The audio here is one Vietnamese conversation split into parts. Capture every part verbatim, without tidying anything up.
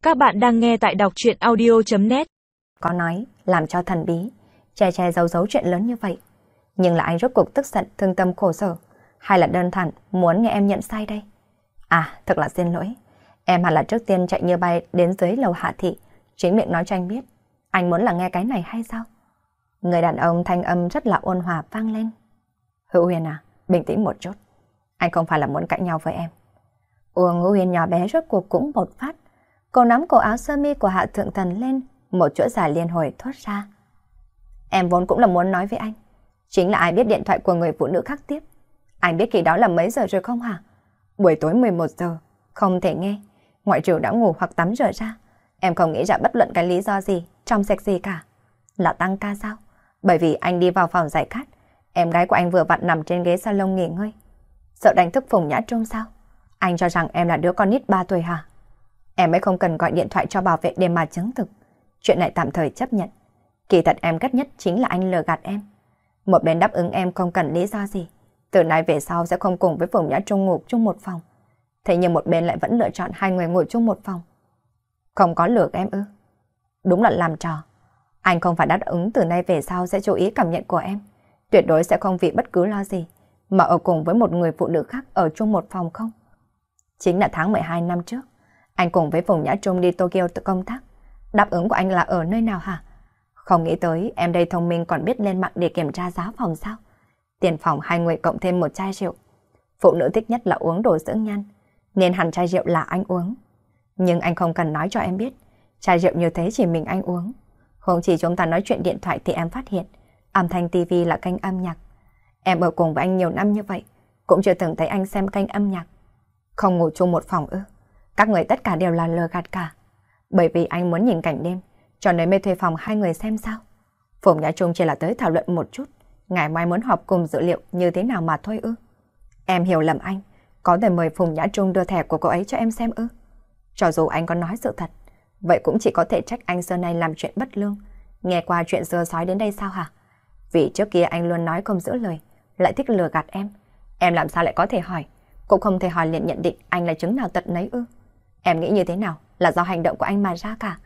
Các bạn đang nghe tại đọc truyện audio chấm net. Có nói làm cho thần bí, che che giấu giấu chuyện lớn như vậy. Nhưng là anh rốt cuộc tức giận, thương tâm khổ sở, hay là đơn giản muốn nghe em nhận sai đây? À, thật là xin lỗi. Em hẳn là trước tiên chạy như bay đến dưới lầu Hạ Thị, chính miệng nói cho anh biết. Anh muốn là nghe cái này hay sao? Người đàn ông thanh âm rất là ôn hòa vang lên. Hữu Huyền à, bình tĩnh một chút. Anh không phải là muốn cãi nhau với em. Uông Hữu Huyền nhỏ bé rốt cuộc cũng bột phát. Cô nắm cổ áo sơ mi của Hạ Thượng Thần lên, một chuỗi dài liên hồi thốt ra. Em vốn cũng là muốn nói với anh. Chính là ai biết điện thoại của người phụ nữ khác tiếp. Anh biết kỳ đó là mấy giờ rồi không hả? Buổi tối mười một giờ, không thể nghe. Ngoại trừ đã ngủ hoặc tắm rửa ra. Em không nghĩ ra bất luận cái lý do gì, trong sạch gì cả. Là tăng ca sao? Bởi vì anh đi vào phòng giải khát. Em gái của anh vừa vặn nằm trên ghế salon nghỉ ngơi. Sợ đánh thức Phùng Nhã Trung sao? Anh cho rằng em là đứa con nít ba tuổi hả? Em ấy không cần gọi điện thoại cho bảo vệ để mà chứng thực. Chuyện này tạm thời chấp nhận. Kỳ thật em ghét nhất chính là anh lừa gạt em. Một bên đáp ứng em không cần lý do gì. Từ nay về sau sẽ không cùng với Phùng Nhã Trung ngủ chung một phòng. Thế nhưng một bên lại vẫn lựa chọn hai người ngủ chung một phòng. Không có lừa em ư? Đúng là làm trò. Anh không phải đáp ứng từ nay về sau sẽ chú ý cảm nhận của em. Tuyệt đối sẽ không vì bất cứ lo gì mà ở cùng với một người phụ nữ khác ở chung một phòng không? Chính là tháng mười hai năm trước, anh cùng với Phùng Nhã Trung đi Tokyo tự công tác. Đáp ứng của anh là ở nơi nào hả? Không nghĩ tới em đây thông minh còn biết lên mạng để kiểm tra giá phòng sao? Tiền phòng hai người cộng thêm một chai rượu. Phụ nữ thích nhất là uống đồ dưỡng nhan, nên hẳn chai rượu là anh uống. Nhưng anh không cần nói cho em biết, chai rượu như thế chỉ mình anh uống. Không chỉ chúng ta nói chuyện điện thoại thì em phát hiện, âm thanh tivi là kênh âm nhạc. Em ở cùng với anh nhiều năm như vậy, cũng chưa từng thấy anh xem kênh âm nhạc. Không ngủ chung một phòng ư? Các người tất cả đều là lừa gạt cả. Bởi vì anh muốn nhìn cảnh đêm, cho nên mới thuê phòng hai người xem sao. Phùng Nhã Trung chỉ là tới thảo luận một chút, ngày mai muốn họp cùng dữ liệu như thế nào mà thôi ư? Em hiểu lầm anh, có thể mời Phùng Nhã Trung đưa thẻ của cô ấy cho em xem ư? Cho dù anh có nói sự thật, vậy cũng chỉ có thể trách anh xưa nay làm chuyện bất lương. Nghe qua chuyện xưa sói đến đây sao hả? Vì trước kia anh luôn nói không giữ lời, lại thích lừa gạt em. Em làm sao lại có thể hỏi? Cũng không thể hỏi liền nhận định anh là chứng nào tật nấy ư? Em nghĩ như thế nào là do hành động của anh mà ra cả.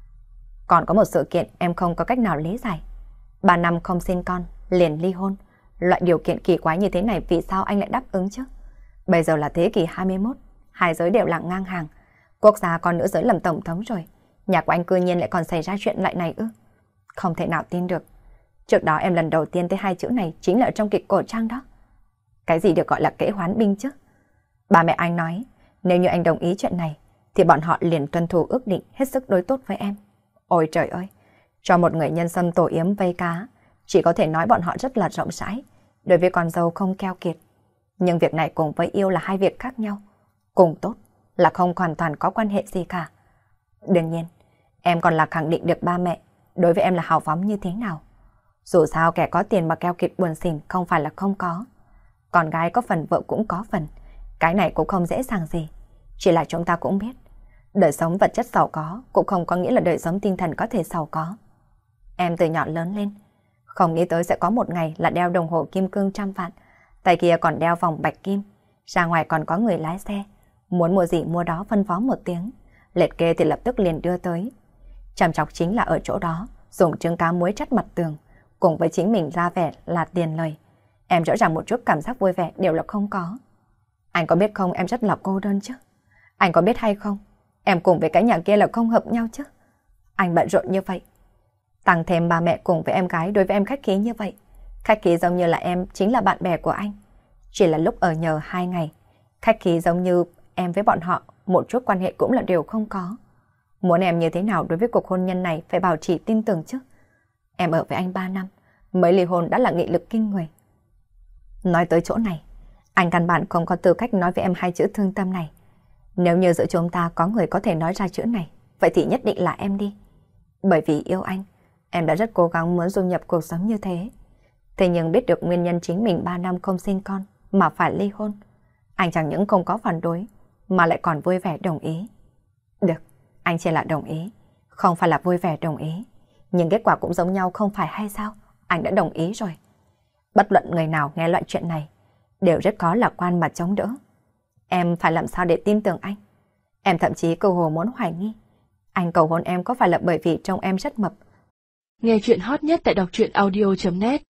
Còn có một sự kiện em không có cách nào lý giải. Ba năm không sinh con, liền ly hôn. Loại điều kiện kỳ quái như thế này vì sao anh lại đáp ứng chứ? Bây giờ là thế kỷ hai mươi mốt, hai giới đều là ngang hàng. Quốc gia còn nữ giới làm tổng thống rồi. Nhà của anh cư nhiên lại còn xảy ra chuyện lại này ư? Không thể nào tin được. Trước đó em lần đầu tiên thấy hai chữ này chính là ở trong kịch cổ trang đó. Cái gì được gọi là kễ hoán binh chứ? Ba mẹ anh nói, nếu như anh đồng ý chuyện này, thì bọn họ liền tuân thủ ước định hết sức đối tốt với em. Ôi trời ơi, cho một người nhân sâm tổ yếm vây cá, chỉ có thể nói bọn họ rất là rộng rãi, đối với con dâu không keo kiệt. Nhưng việc này cùng với yêu là hai việc khác nhau. Cùng tốt là không hoàn toàn có quan hệ gì cả. Đương nhiên, em còn là khẳng định được ba mẹ đối với em là hào phóng như thế nào. Dù sao kẻ có tiền mà keo kiệt buồn xỉn không phải là không có. Con gái có phần vợ cũng có phần. Cái này cũng không dễ dàng gì. Chỉ là chúng ta cũng biết, đời sống vật chất giàu có cũng không có nghĩa là đời sống tinh thần có thể giàu có. Em từ nhỏ lớn lên, không nghĩ tới sẽ có một ngày là đeo đồng hồ kim cương trăm vạn, tay kia còn đeo vòng bạch kim, ra ngoài còn có người lái xe, muốn mua gì mua đó phân phó một tiếng, liệt kê thì lập tức liền đưa tới. Trầm trọng chính là ở chỗ đó, dùng trứng cá muối trắt mặt tường, cùng với chính mình ra vẻ là tiền lời. Em rõ ràng một chút cảm giác vui vẻ đều là không có. Anh có biết không, em rất là cô đơn chứ? Anh có biết hay không, em cùng với cái nhà kia là không hợp nhau chứ? Anh bận rộn như vậy, tăng thêm ba mẹ cùng với em gái đối với em khách khí như vậy. Khách khí giống như là em chính là bạn bè của anh. Chỉ là lúc ở nhờ hai ngày, khách khí giống như em với bọn họ một chút quan hệ cũng là điều không có. Muốn em như thế nào đối với cuộc hôn nhân này phải bảo trì tin tưởng chứ? Em ở với anh ba năm, mới ly hôn đã là nghị lực kinh người. Nói tới chỗ này, anh căn bản không có tư cách nói với em hai chữ thương tâm này. Nếu như giữa chúng ta có người có thể nói ra chữ này, vậy thì nhất định là em đi. Bởi vì yêu anh, em đã rất cố gắng muốn dung nhập cuộc sống như thế. Thế nhưng biết được nguyên nhân chính mình ba năm không sinh con mà phải ly hôn, anh chẳng những không có phản đối mà lại còn vui vẻ đồng ý. Được, anh chỉ là đồng ý, không phải là vui vẻ đồng ý. Nhưng kết quả cũng giống nhau không phải hay sao? Anh đã đồng ý rồi. Bất luận người nào nghe loại chuyện này đều rất có lạc quan mà chống đỡ. Em phải làm sao để tin tưởng anh? Em thậm chí cơ hồ muốn hoài nghi Anh cầu hôn em có phải là bởi vì trông em rất mập? Nghe chuyện hot nhất tại đọc truyện audio chấm net.